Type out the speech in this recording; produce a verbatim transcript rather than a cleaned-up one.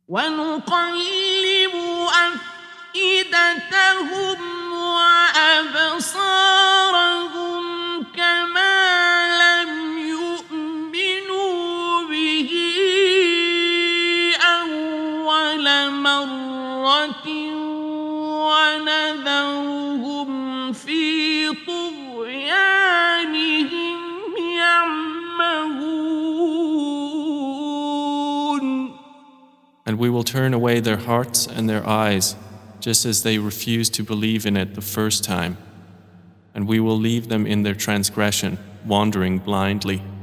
ونقلب أفئدتهم وأبصارهم كما لم يؤمنوا به أول مرة ونذرهم في طغيانهم يعمهون. And we will turn away their hearts and their eyes, just as they refused to believe in it the first time. And we will leave them in their transgression, wandering blindly.